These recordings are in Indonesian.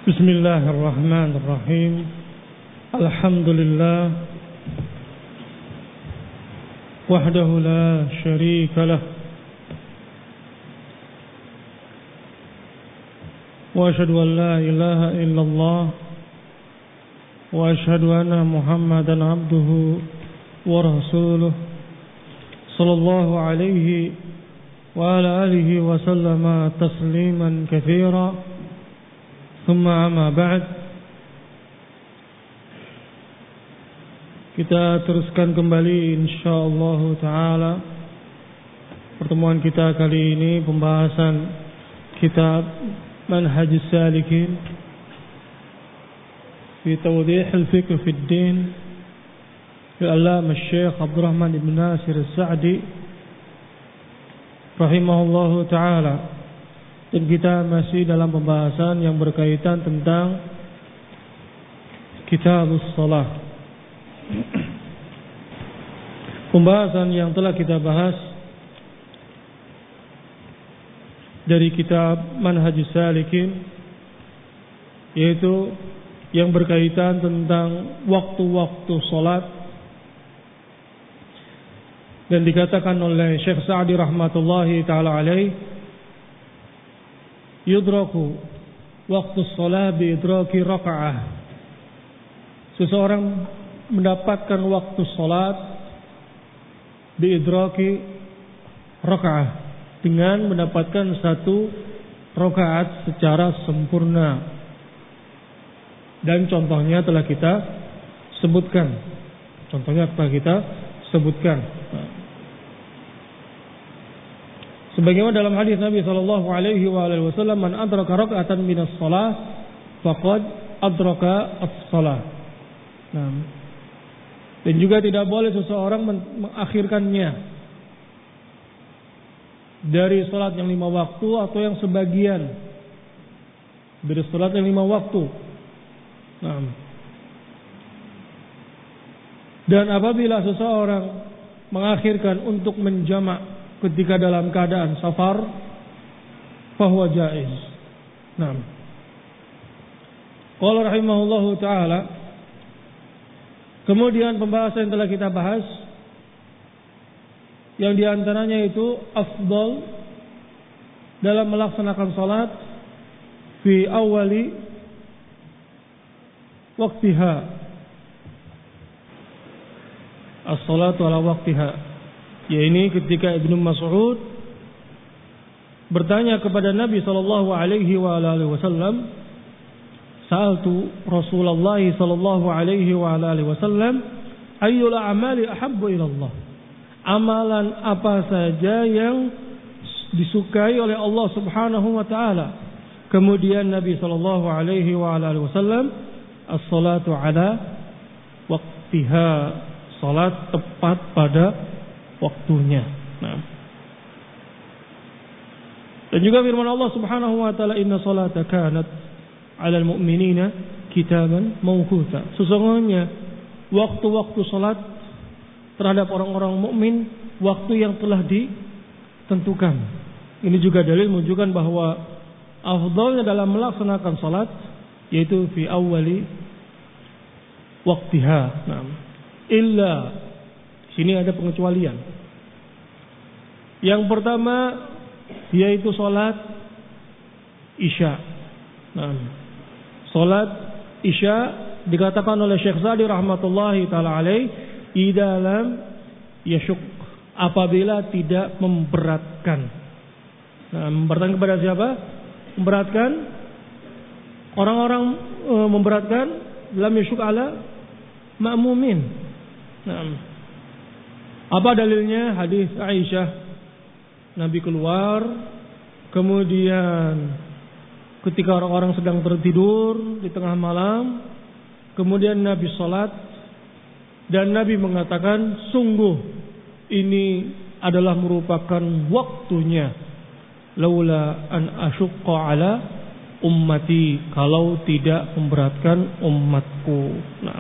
Bismillahirrahmanirrahim. Alhamdulillah wahdahu la syarika lah wa asyhadu an la ilaha illallah wa asyhadu anna Muhammadan abduhu wa rasuluh sallallahu alaihi wa ala alihi wa sallama tasliman katsira. Thumma amma ba'd. Kita teruskan kembali insyaallah taala pertemuan kita kali ini, pembahasan kitab Manhajus Salikin fi Tawdih al-Fiqh fi ad-Din al-Allamah Syekh Abdurrahman ibn Nasir As-Sa'di rahimahullahu taala. Dan kita masih dalam pembahasan yang berkaitan tentang Kitabus Shalah. Pembahasan yang telah kita bahas dari kitab Manhajus Salikin, yaitu yang berkaitan tentang waktu-waktu salat. Dan dikatakan oleh Syekh Sa'di rahmatullahi ta'ala alaih, yudraku waktu shalah bi idraki raka'ah. Seseorang mendapatkan waktu salat bi idraki raka'ah, dengan mendapatkan satu rakaat secara sempurna. Dan contohnya telah kita sebutkan. Sebagaimana dalam hadis Nabi sallallahu alaihi wasallam, man adraka rak'atan minas shalah faqad adraka as-shalah. Nah, dan juga tidak boleh seseorang mengakhirkannya dari salat yang 5 waktu atau yang sebagian dari salat yang 5 waktu. Nah, dan apabila seseorang mengakhirkan untuk menjamak ketika dalam keadaan safar, fahuwa jaiz. Nah, qala rahimahullahu taala, kemudian pembahasan yang telah kita bahas, yang diantaranya itu afdal dalam melaksanakan salat fi awali waktiha, as-salatu ala waktiha. Ya, ini ketika Ibnu Mas'ud bertanya kepada Nabi sallallahu alaihi wasallam, sa'altu Rasulullah sallallahu alaihi wasallam, ayyul a'mali ahabbu ila Allah? Amalan apa saja yang disukai oleh Allah Subhanahu wa taala? Kemudian Nabi sallallahu alaihi wasallam, as-salatu ala waqtiha, salat tepat pada waktunya. Nah. Dan juga firman Allah Subhanahu wa taala, inna salata kanat 'alal mu'minina kitaban mawquta. Sesungguhnya waktu-waktu salat terhadap orang-orang mukmin waktu yang telah ditentukan. Ini juga dalil menunjukkan bahwa afdhalnya dalam melaksanakan salat yaitu fi awwali waqtiha. Nah. Illa, sini ada pengecualian. Yang pertama yaitu salat Isya. Nah, salat Isya dikatakan oleh Syekh Sa'di rahmatullahi taala alaih, idalam yasyuk, apabila tidak memberatkan. Nah, memberatkan kepada siapa? Memberatkan orang-orang, memberatkan lam yasyuk ala ma'mumin. Nah, apa dalilnya? Hadis Aisyah, Nabi keluar, kemudian ketika orang-orang sedang tertidur di tengah malam, kemudian Nabi salat dan Nabi mengatakan, sungguh ini adalah merupakan waktunya, laula an asyqa ala ummati, kalau tidak memberatkan umatku. Nah,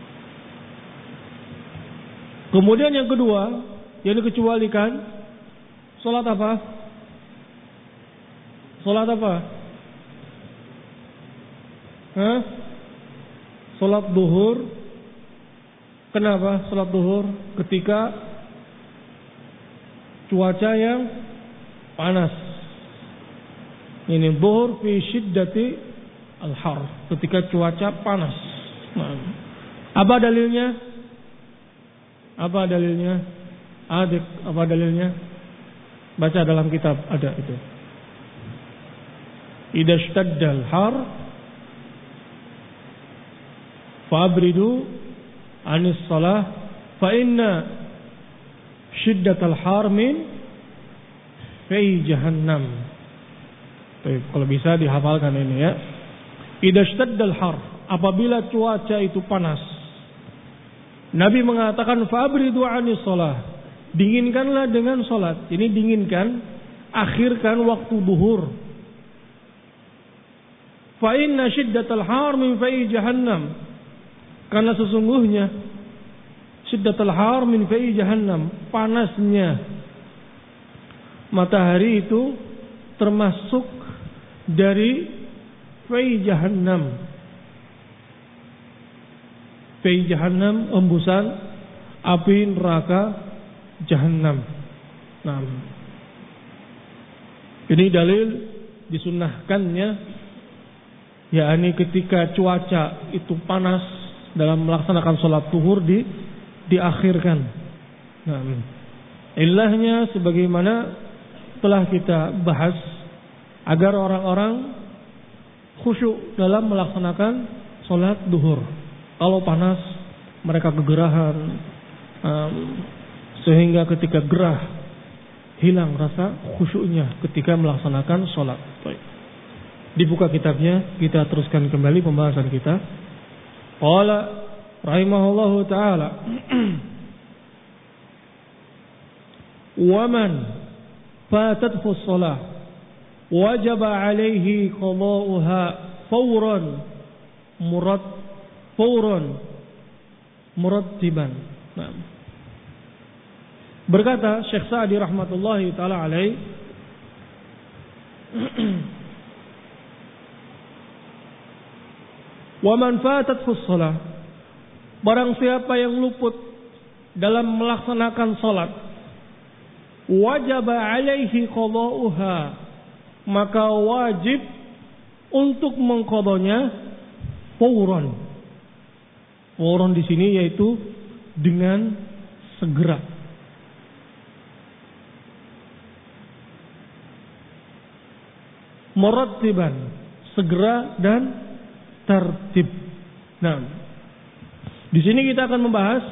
kemudian yang kedua yang dikecualikan, salat apa? Salat apa? Salat duhur. Kenapa salat duhur? Ketika cuaca yang panas. Ini duhur fi syiddati al-har, ketika cuaca panas. Apa dalilnya? Apa dalilnya? Adik, apa dalilnya? Baca dalam kitab ada itu. Idza ishtadda al-har fabridu anis shalah fa inna shiddatal har min fi jahannam. Baik, kalau bisa dihafalkan ini ya. Idza ishtadda al-har, apabila cuaca itu panas. Nabi mengatakan fabridu anis shalah, dinginkanlah dengan salat. Ini dinginkan, akhirkan waktu duhur. Fa inna shiddatal har min fi jahannam, karena sesungguhnya shiddatal har min fi jahannam, panasnya matahari itu termasuk dari fi jahannam. Fi jahannam, embusan api neraka jahannam. Nah, ini dalil disunnahkannya, yakni ketika cuaca itu panas dalam melaksanakan sholat zuhur diakhirkan. Nah, ilahnya sebagaimana telah kita bahas, agar orang-orang khusyuk dalam melaksanakan sholat zuhur. Kalau panas mereka kegerahan, sehingga ketika gerah hilang rasa khusyuknya ketika melaksanakan sholat. Baik. Dibuka kitabnya, kita teruskan kembali pembahasan kita. Qala rahimahullahu ta'ala wa man fatathu shalah wajaba alaihi qada'uha fawran murattiban. Nah, berkata Syekh Sa'di rahmatullahi ta'ala alaih, wa man fatathu shalah, barang siapa yang luput dalam melaksanakan salat, wajaba alaihi qada'uha, maka wajib untuk mengqadanya fawran. Fawran di sini yaitu dengan segera. Murattiban, segera dan tertib. Nah, di sini kita akan membahas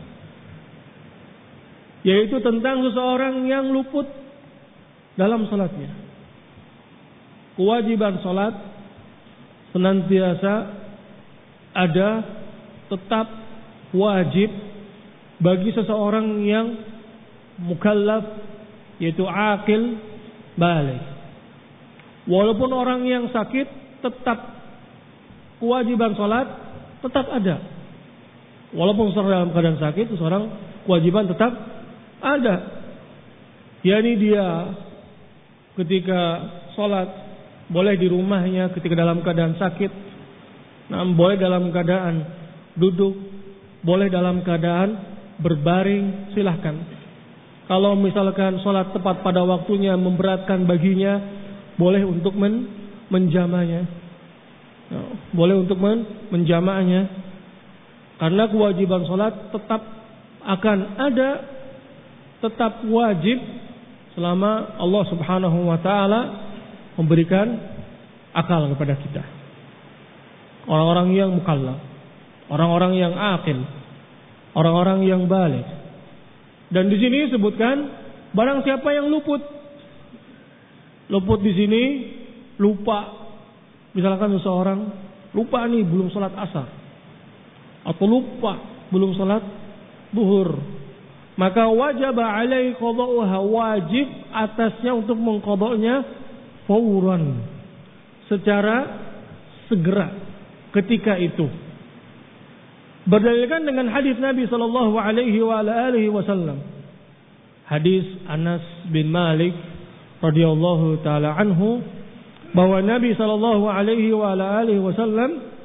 yaitu tentang seseorang yang luput dalam salatnya. Kewajiban salat senantiasa ada, tetap wajib bagi seseorang yang mukallaf, yaitu aqil baligh. Walaupun orang yang sakit, tetap kewajiban salat tetap ada. Walaupun seorang dalam keadaan sakit, seorang kewajiban tetap ada. yakni dia ketika salat boleh di rumahnya ketika dalam keadaan sakit, boleh dalam keadaan duduk, boleh dalam keadaan berbaring, silahkan. Kalau misalkan salat tepat pada waktunya memberatkan baginya, boleh untuk menjamahnya. Boleh untuk menjamahnya. Karena kewajiban salat tetap akan ada, tetap wajib selama Allah Subhanahu wa taala memberikan akal kepada kita. Orang-orang yang mukallaf, orang-orang yang aqil, orang-orang yang baligh. Dan di sini disebutkan barang siapa yang luput. Luput di sini lupa. Misalkan seseorang lupa nih belum salat asar, atau lupa belum salat zuhur, maka wajib alaihi qada'uha, wajib atasnya untuk mengqada'nya fauran, secara segera ketika itu. Berdalilkan dengan hadis Nabi sallallahu alaihi wasallam. Hadis Anas bin Malik radhiyallahu taala anhu, bahwa Nabi sallallahu alaihi wasallam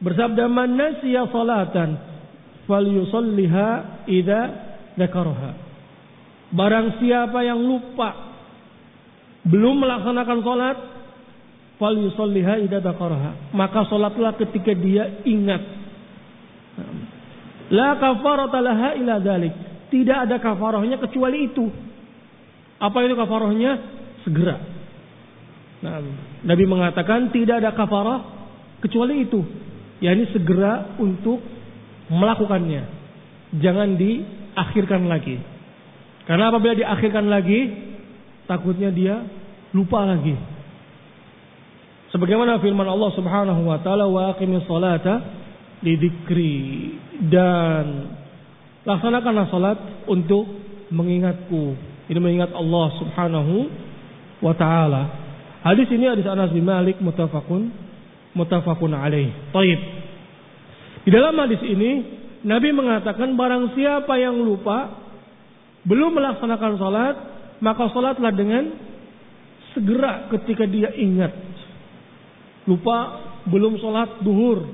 Bersabda, man nasiya salatan falyusalliha idza dzakaraha. Barang siapa yang lupa belum melaksanakan salat, falyusalliha idza dzakaraha, maka salatlah ketika dia ingat. La kafarata laha illa dzalik. Tidak ada kafarahnya kecuali itu. Apa itu kafarahnya? Segera. Nah, Nabi mengatakan tidak ada kafarah kecuali itu. yakni segera untuk melakukannya. Jangan diakhirkan lagi. Karena apabila diakhirkan lagi, takutnya dia lupa lagi. Sebagaimana firman Allah Subhanahu wa taala, wa aqimis salata lidzikri, dan laksanakanlah salat untuk mengingatku. Ini mengingat Allah Subhanahu wa taala. Hadis ini hadis Anas bin Malik muttafaqun alaih. Baik. Di dalam hadis ini Nabi mengatakan barang siapa yang lupa belum melaksanakan salat, maka salatlah dengan segera ketika dia ingat. Lupa belum salat duhur.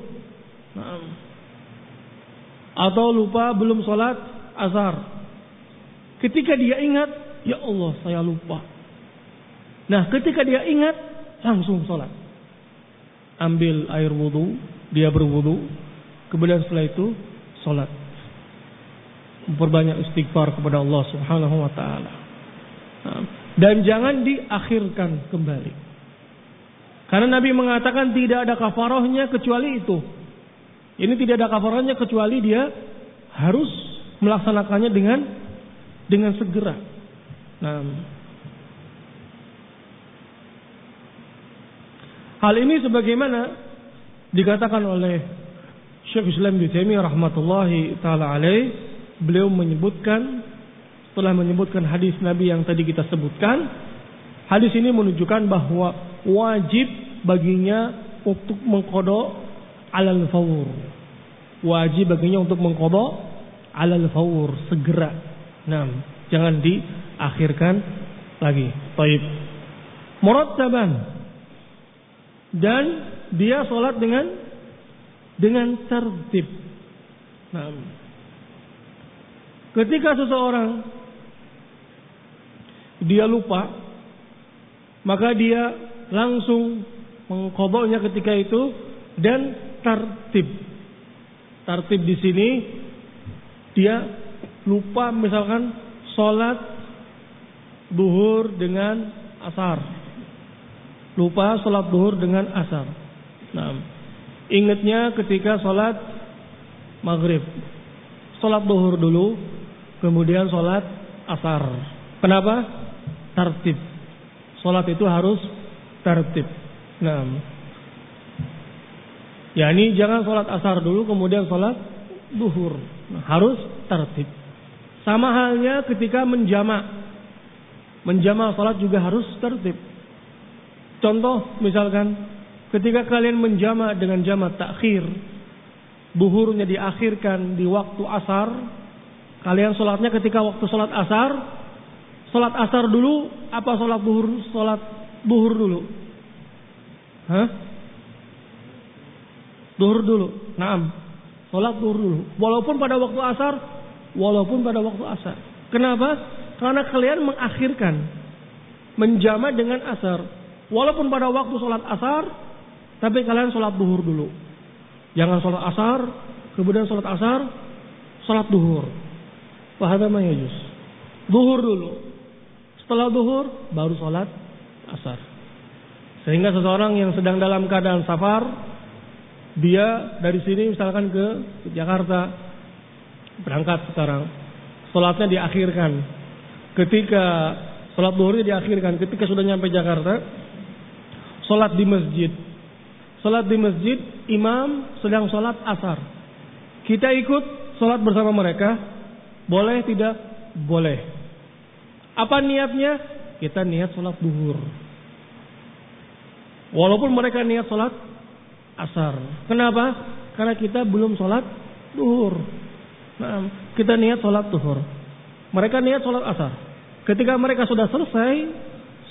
Atau lupa belum salat asar. Ketika dia ingat, ya Allah saya lupa. Nah, ketika dia ingat, langsung salat. Ambil air wudu, dia berwudu, kemudian setelah itu salat. Memperbanyak istighfar kepada Allah Subhanahu wa taala. Dan jangan diakhirkan kembali. Karena Nabi mengatakan tidak ada kafarahnya kecuali itu. Ini tidak ada kafarahnya kecuali dia harus melaksanakannya dengan segera. Nah, hal ini sebagaimana dikatakan oleh Syekh Islam Ibnu Taimiyah rahmatullahi taala alaih, beliau menyebutkan setelah menyebutkan hadis Nabi yang tadi kita sebutkan, hadis ini menunjukkan bahwa wajib baginya untuk mengqada alal fawr. Wajib baginya untuk mengqada alal fawr, segera. Nah, jangan diakhirkan lagi. Baik. Murattaban, dan dia salat dengan tertib. Nah, ketika seseorang dia lupa, maka dia langsung mengqadanya ketika itu dan tertib. Tertib di sini dia lupa misalkan salat duhur dengan asar. Lupa salat duhur dengan asar. Nah, ingatnya ketika salat maghrib. Salat duhur dulu, kemudian salat asar. Kenapa? Tertib. Salat itu harus tertib. Nah, yakni jangan salat asar dulu kemudian salat duhur. Nah, harus tertib. Sama halnya ketika menjamak. Menjamak salat juga harus tertib. Contoh misalkan ketika kalian menjamak dengan jamak takhir, duhurnya diakhirkan di waktu asar, kalian salatnya ketika waktu salat asar dulu apa salat duhur dulu? Hah? Duhur dulu. Naam. Salat duhur dulu. Walaupun pada waktu asar. Kenapa? Karena kalian mengakhirkan menjamak dengan asar. Walaupun pada waktu salat asar, tapi kalian salat duhur dulu. Jangan salat asar, kemudian salat asar, salat duhur. Wahada ma yajuz. Duhur dulu. Setelah duhur baru salat asar. Sehingga seseorang yang sedang dalam keadaan safar, dia dari sini misalkan ke Jakarta, berangkat sekarang, salatnya diakhirkan. Ketika salat duhurnya diakhirkan, ketika sudah nyampe Jakarta, salat di masjid. Salat di masjid, imam sedang salat asar. Kita ikut salat bersama mereka, boleh tidak? Boleh. Apa niatnya? Kita niat salat duhur. Walaupun mereka niat salat asar. Kenapa? Karena kita belum salat duhur. Nah, kita niat salat duhur. Mereka niat salat asar. Ketika mereka sudah selesai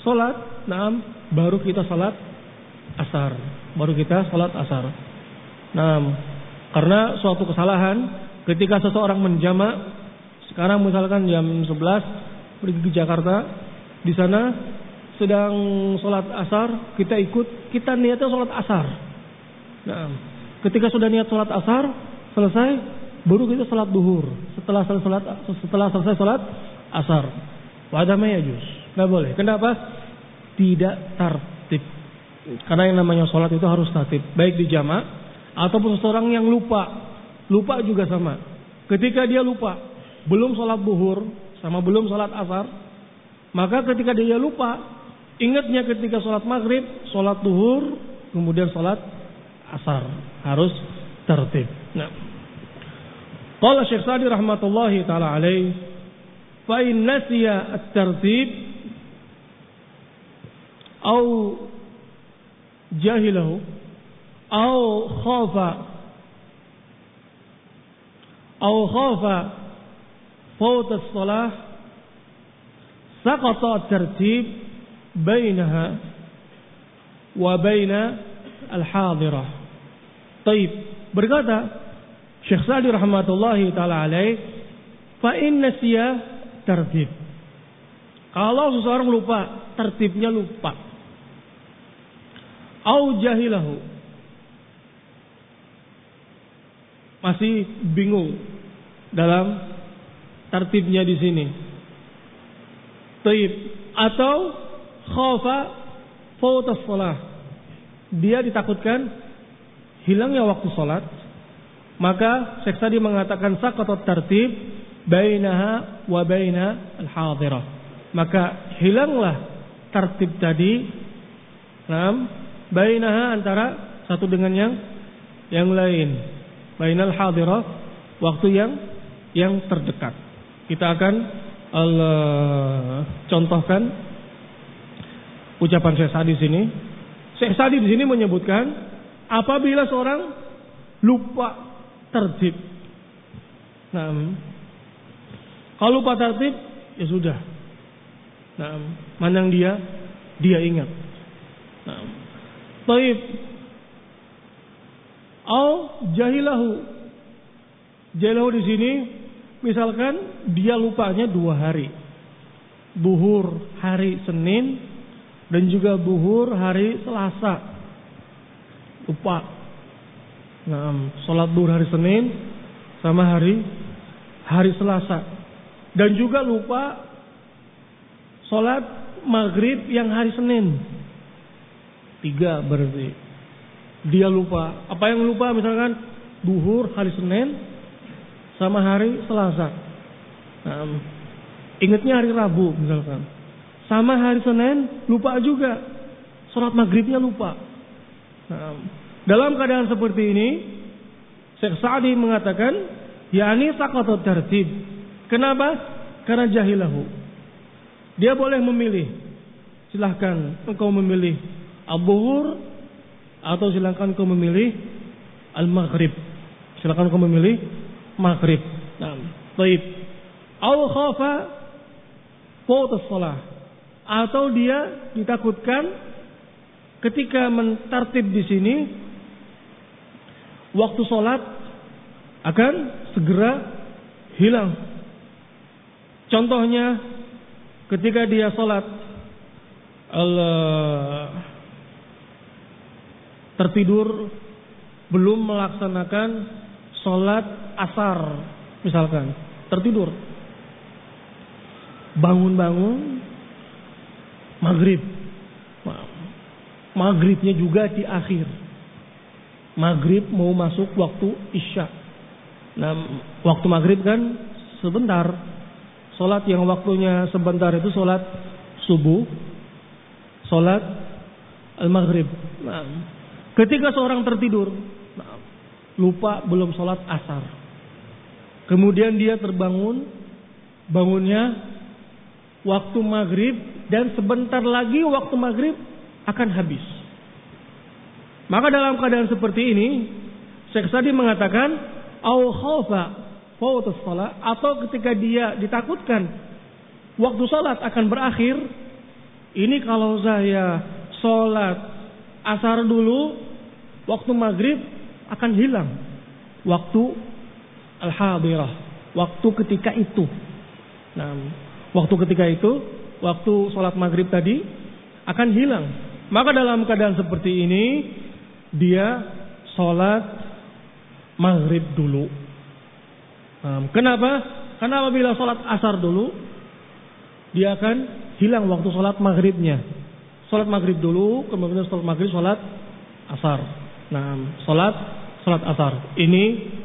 salat, baru kita salat asar. Nah, karena suatu kesalahan ketika seseorang menjamak, sekarang misalkan jam 11 pergi ke Jakarta, di sana sedang sholat asar, kita ikut, kita niatnya sholat asar. Nah, ketika sudah niat sholat asar selesai, baru kita sholat duhur. Setelah selesai sholat asar, wada mayajus, nggak boleh. Kenapa? Tidak tertib. Karena yang namanya sholat itu harus tertib, baik di jamak ataupun seseorang yang lupa juga sama. Ketika dia lupa, belum sholat duhur sama belum sholat asar, maka ketika dia lupa, ingatnya ketika sholat maghrib, sholat duhur, kemudian sholat asar, harus tertib. Nah, qala Syekh Sa'di rahmatullahi taala alaih, fa in nasiya at-tartib au jahilahu au khafa fawt as-salah saqata at-tartib bainaha wa baina al-hadirah. Taib, berkata Syekh Sa'di rahmatullahi taala alaih, fa in nasiya tartib. Kalau seseorang lupa, tertibnya lupa. Au jahilahu, masih bingung dalam tertibnya di sini. Taib, atau khafa fawtas shalah, dia ditakutkan hilangnya waktu salat, maka Syekh Sa'di mengatakan saqatat tartib bainaha wa baina al-hadirah, maka hilanglah tertib tadi, bainaha antara satu dengan yang lain, bainal hadirah, waktu yang terdekat. Kita akan contohkan ucapan Syekh Sa'di sini. Syekh Sa'di di sini menyebutkan apabila seorang lupa tertib. Nah, kalau lupa tertib ya sudah. Nah, mandang dia ingat. Nah, taib. Au jahilahu. Jahilahu di sini misalkan dia lupanya 2 hari. Duhur hari Senin dan juga duhur hari Selasa. Lupa. Nah, sholat duhur hari Senin sama hari Selasa. Dan juga lupa sholat maghrib yang hari Senin. 3 berarti. Dia lupa. Apa yang lupa? Misalkan duhur hari Senin sama hari Selasa. Nah, ingatnya hari Rabu misalkan. Sama hari Senin lupa juga. Sholat maghribnya lupa. Nah, dalam keadaan seperti ini, Syekh Sa'di mengatakan, yakni saqatat tartib. Kenapa? Karena jahilahu. Dia boleh memilih. Silahkan engkau memilih al-zuhur atau silahkan engkau memilih al-maghrib. Silahkan engkau memilih maghrib. Nah, baik. Au khafa fawt as-salah, atau dia ditakutkan ketika mentartib di sini waktu sholat akan segera hilang. Contohnya ketika dia sholat tertidur belum melaksanakan sholat asar misalkan, tertidur, bangun-bangun maghribnya juga di akhir. Maghrib mau masuk waktu isya. Nah, waktu maghrib kan sebentar. Sholat yang waktunya sebentar itu sholat subuh, sholat al-maghrib. Nah, ketika seorang tertidur, lupa belum sholat asar, kemudian dia terbangun, bangunnya waktu maghrib, dan sebentar lagi waktu maghrib akan habis. Maka dalam keadaan seperti ini, Syekh Sa'di mengatakan, au khaufa fawtus shalah, atau ketika dia ditakutkan waktu salat akan berakhir. Ini kalau saya sholat asar dulu, waktu maghrib akan hilang waktu al-hadirah, waktu ketika itu. Nah, waktu ketika itu, waktu sholat maghrib tadi akan hilang. Maka dalam keadaan seperti ini, dia sholat maghrib dulu. Kenapa? Karena apabila sholat asar dulu, dia akan hilang waktu sholat maghribnya. Sholat maghrib dulu, kemudian sholat maghrib, sholat asar. Nah, sholat asar. Ini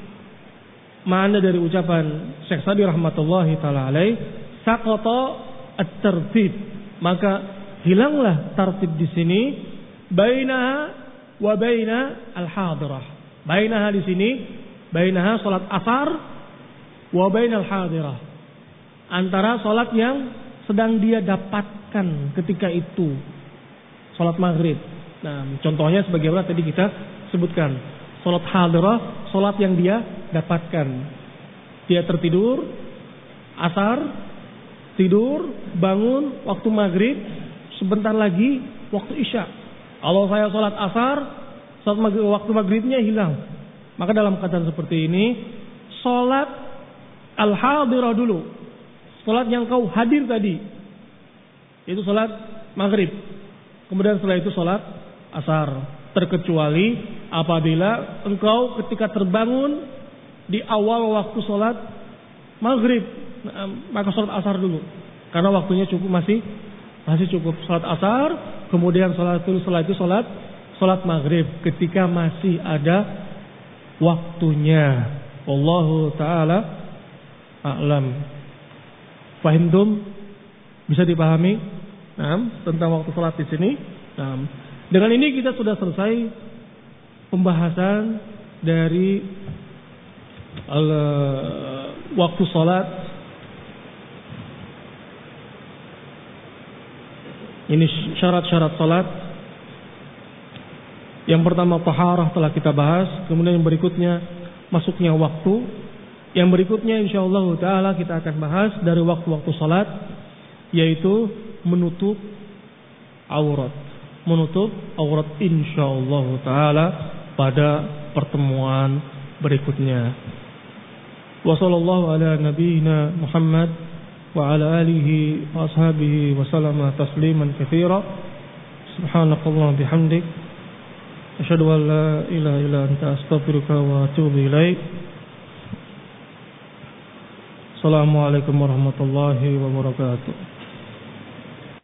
makna dari ucapan Syekh Sa'di rahmatullahi taala alaih, saqata at-tartib, maka hilanglah tartib di sini, bainaha wa baina al-hadirah. Bainaha di sini, bainaha salat asar wa baina al-hadirah. Antara salat yang sedang dia dapatkan ketika itu, salat maghrib. Nah, contohnya sebagaimana tadi kita sebutkan, salat hadirah, salat yang dia dapatkan. Dia tertidur, asar, tidur, bangun, waktu maghrib, sebentar lagi waktu isya. Kalau saya sholat asar, sholat maghrib, waktu maghribnya hilang. Maka dalam keadaan seperti ini, sholat al-hadirah dulu. Sholat yang kau hadir tadi, itu sholat maghrib. Kemudian setelah itu sholat asar. Terkecuali apabila engkau ketika terbangun di awal waktu sholat maghrib, maka sholat asar dulu, karena waktunya cukup, masih cukup sholat asar. Kemudian setelah itu sholat maghrib ketika masih ada waktunya. Wallahu taala a'lam. Fahimtum? Bisa dipahami? Tentang waktu sholat di sini. Dengan ini kita sudah selesai pembahasan dari waktu sholat. Ini syarat-syarat sholat. Yang pertama taharah telah kita bahas. Kemudian yang berikutnya masuknya waktu. Yang berikutnya insyaallah ta'ala kita akan bahas dari waktu-waktu sholat, yaitu menutup aurat. Menutup aurat insyaallah ta'ala pada pertemuan berikutnya. Wa sallallahu ala nabiyyina Muhammad wa ala alihi wa ashabihi wa sallama tasliman katsira. Subhanakallah bihamdik, asyhadu an la ilaha illa anta astaghfiruka wa atubu ilaik. Assalamualaikum warahmatullahi wabarakatuh.